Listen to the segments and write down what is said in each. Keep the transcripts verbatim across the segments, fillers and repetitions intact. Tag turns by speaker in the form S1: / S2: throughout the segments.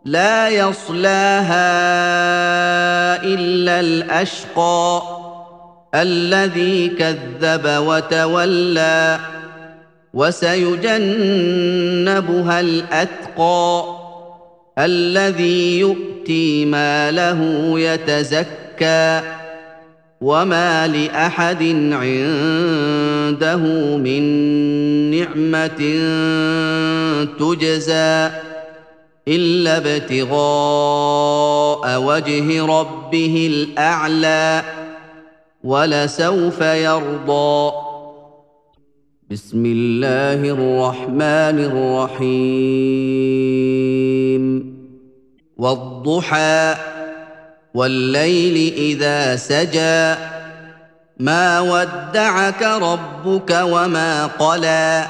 S1: لا يصلاها إلا الأشقى الذي كذب وتولى وسيجنبها الأتقى الذي يؤتي ماله يتزكى وما لأحد عنده من نعمة تجزى إلا ابتغاء وجه ربه الأعلى ولسوف يرضى. بسم الله الرحمن الرحيم والضحى والليل إذا سجى ما ودعك ربك وما قلى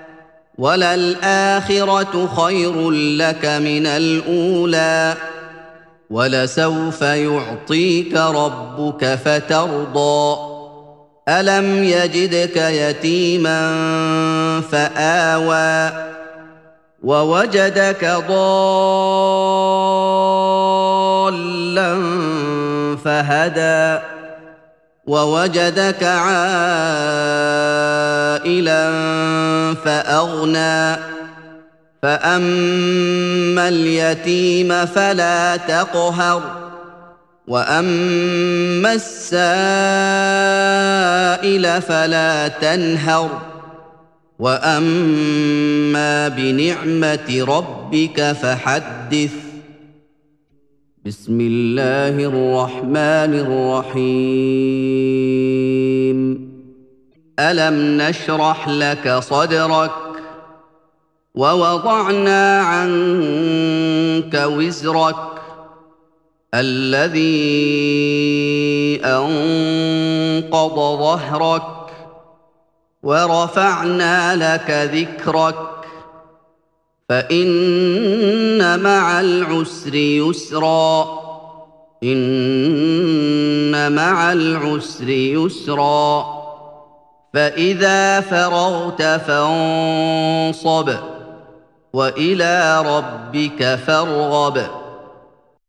S1: وللآخرة خير لك من الأولى ولسوف يعطيك ربك فترضى ألم يجدك يتيما فآوى ووجدك ضالا فهدى ووجدك عائلا فأغنى فأما اليتيم فلا تقهر وأما السائل فلا تنهر وأما بنعمة ربك فحدث. بسم الله الرحمن الرحيم ألم نشرح لك صدرك ووضعنا عنك وزرك الذي أنقض ظهرك ورفعنا لك ذكرك فإن مع العسر يسرا إن مع العسر يسرا فإذا فرغت فانصب وإلى ربك فارغب.